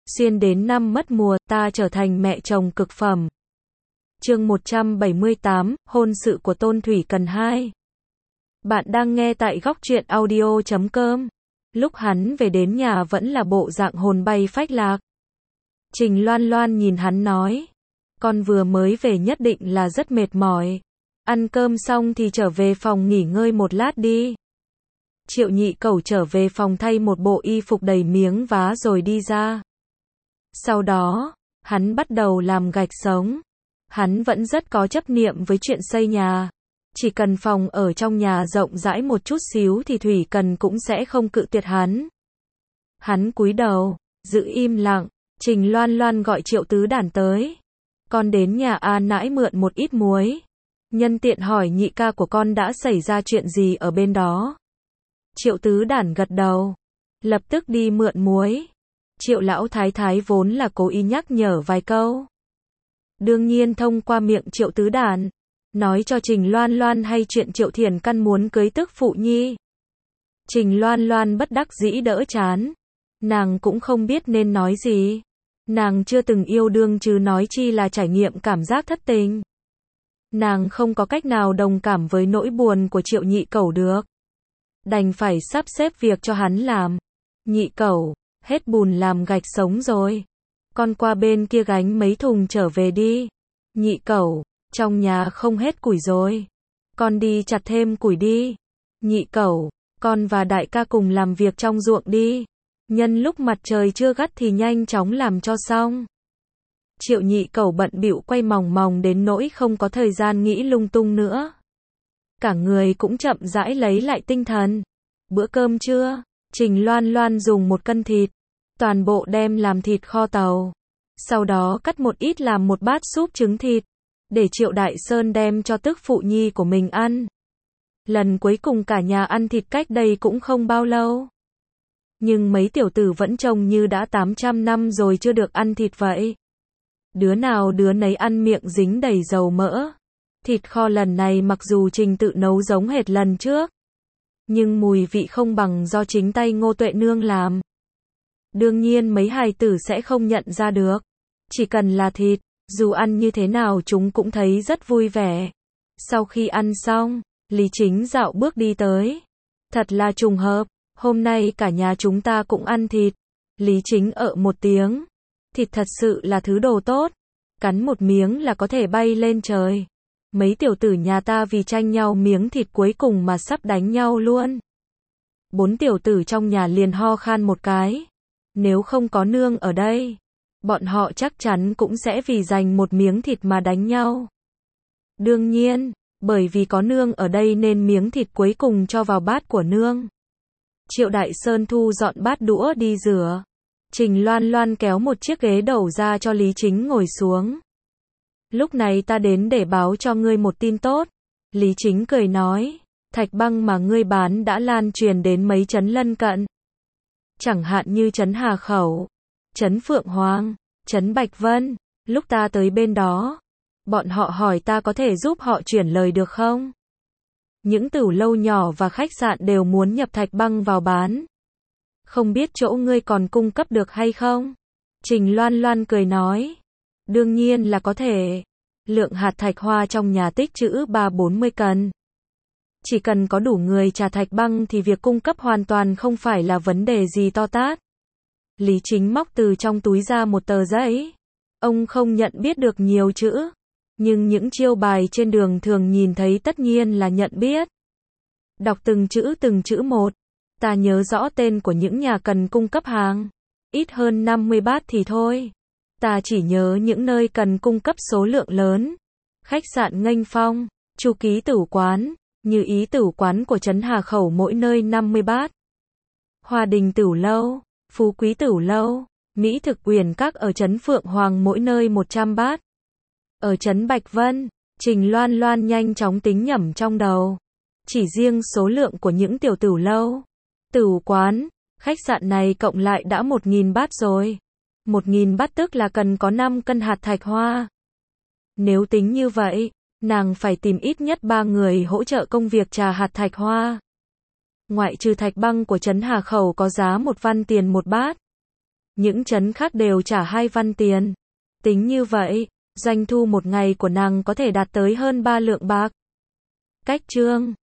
Xuyên đến năm mất mùa, ta trở thành mẹ chồng cực phẩm. Chương 178, hôn sự của Tôn Thủy Cần 2. Bạn đang nghe tại góc truyện audio.com. Lúc hắn về đến nhà vẫn là bộ dạng hồn bay phách lạc. Trình Loan Loan nhìn hắn nói, con vừa mới về nhất định là rất mệt mỏi. Ăn cơm xong thì trở về phòng nghỉ ngơi một lát đi. Triệu Nhị Cẩu trở về phòng thay một bộ y phục đầy miếng vá rồi đi ra. Sau đó, hắn bắt đầu làm gạch sống. Hắn vẫn rất có chấp niệm với chuyện xây nhà. Chỉ cần phòng ở trong nhà rộng rãi một chút xíu thì Thủy Cần cũng sẽ không cự tuyệt hắn. Hắn cúi đầu, giữ im lặng. Trình Loan Loan gọi Triệu Tứ Đản tới. Con đến nhà A nãi mượn một ít muối. Nhân tiện hỏi nhị ca của con đã xảy ra chuyện gì ở bên đó. Triệu Tứ Đản gật đầu. Lập tức đi mượn muối. Triệu lão thái thái vốn là cố ý nhắc nhở vài câu. Đương nhiên thông qua miệng Triệu Tứ Đản, nói cho Trình Loan Loan hay chuyện Triệu Thiền Căn muốn cưới tức phụ nhi. Trình Loan Loan bất đắc dĩ đỡ chán. Nàng cũng không biết nên nói gì. Nàng chưa từng yêu đương chứ nói chi là trải nghiệm cảm giác thất tình. Nàng không có cách nào đồng cảm với nỗi buồn của Triệu Nhị Cẩu được. Đành phải sắp xếp việc cho hắn làm. Nhị Cẩu, hết bùn làm gạch sống rồi. Con qua bên kia gánh mấy thùng trở về đi. Nhị Cẩu, trong nhà không hết củi rồi. Con đi chặt thêm củi đi. Nhị Cẩu, con và đại ca cùng làm việc trong ruộng đi. Nhân lúc mặt trời chưa gắt thì nhanh chóng làm cho xong. Triệu Nhị Cẩu bận bịu quay mòng mòng đến nỗi không có thời gian nghĩ lung tung nữa. Cả người cũng chậm rãi lấy lại tinh thần. Bữa cơm trưa, Trình Loan Loan dùng 1 cân thịt, toàn bộ đem làm thịt kho tàu. Sau đó cắt một ít làm một bát súp trứng thịt, để Triệu Đại Sơn đem cho tức phụ nhi của mình ăn. Lần cuối cùng cả nhà ăn thịt cách đây cũng không bao lâu. Nhưng mấy tiểu tử vẫn trông như đã 800 năm rồi chưa được ăn thịt vậy. Đứa nào đứa nấy ăn miệng dính đầy dầu mỡ. Thịt kho lần này mặc dù trình tự nấu giống hệt lần trước, nhưng mùi vị không bằng do chính tay Ngô Tuệ Nương làm. Đương nhiên mấy hài tử sẽ không nhận ra được. Chỉ cần là thịt, dù ăn như thế nào chúng cũng thấy rất vui vẻ. Sau khi ăn xong, Lý Chính dạo bước đi tới. Thật là trùng hợp, hôm nay cả nhà chúng ta cũng ăn thịt. Lý Chính một tiếng. Thịt thật sự là thứ đồ tốt. Cắn một miếng là có thể bay lên trời. Mấy tiểu tử nhà ta vì tranh nhau miếng thịt cuối cùng mà sắp đánh nhau luôn. 4 tiểu tử trong nhà liền ho khan một cái. Nếu không có nương ở đây, bọn họ chắc chắn cũng sẽ vì giành một miếng thịt mà đánh nhau. Đương nhiên, bởi vì có nương ở đây nên miếng thịt cuối cùng cho vào bát của nương. Triệu Đại Sơn thu dọn bát đũa đi rửa. Trình Loan Loan kéo một chiếc ghế đầu ra cho Lý Chính ngồi xuống. Lúc này ta đến để báo cho ngươi một tin tốt. Lý Chính cười nói, thạch băng mà ngươi bán đã lan truyền đến mấy trấn lân cận. Chẳng hạn như trấn Hà Khẩu, trấn Phượng Hoàng, trấn Bạch Vân. Lúc ta tới bên đó, bọn họ hỏi ta có thể giúp họ chuyển lời được không? Những tửu lâu nhỏ và khách sạn đều muốn nhập thạch băng vào bán. Không biết chỗ ngươi còn cung cấp được hay không? Trình Loan Loan cười nói, đương nhiên là có thể. Lượng hạt thạch hoa trong nhà tích trữ 30-40 cân. Chỉ cần có đủ người trà thạch băng thì việc cung cấp hoàn toàn không phải là vấn đề gì to tát. Lý Chính móc từ trong túi ra một tờ giấy. Ông không nhận biết được nhiều chữ, nhưng những chiêu bài trên đường thường nhìn thấy tất nhiên là nhận biết. Đọc từng chữ một. Ta nhớ rõ tên của những nhà cần cung cấp hàng. Ít hơn 50 bát thì thôi. Ta chỉ nhớ những nơi cần cung cấp số lượng lớn. Khách sạn Nghênh Phong, Chu Ký Tửu Quán, Như Ý Tửu Quán của trấn Hà Khẩu mỗi nơi 50 bát. Hòa Đình Tửu Lâu, Phú Quý Tửu Lâu, Mỹ Thực Uyển Các ở trấn Phượng Hoàng mỗi nơi 100 bát. Ở trấn Bạch Vân, Trình Loan Loan nhanh chóng tính nhẩm trong đầu. Chỉ riêng số lượng của những tiểu tửu lâu, tửu quán, khách sạn này cộng lại đã 1.000 bát rồi. 1.000 bát tức là cần có 5 cân hạt thạch hoa. Nếu tính như vậy, nàng phải tìm ít nhất 3 người hỗ trợ công việc trà hạt thạch hoa. Ngoại trừ thạch băng của trấn Hà Khẩu có giá 1 văn tiền một bát. những trấn khác đều trả 2 văn tiền. Tính như vậy, doanh thu một ngày của nàng có thể đạt tới hơn 3 lượng bạc. Cách chương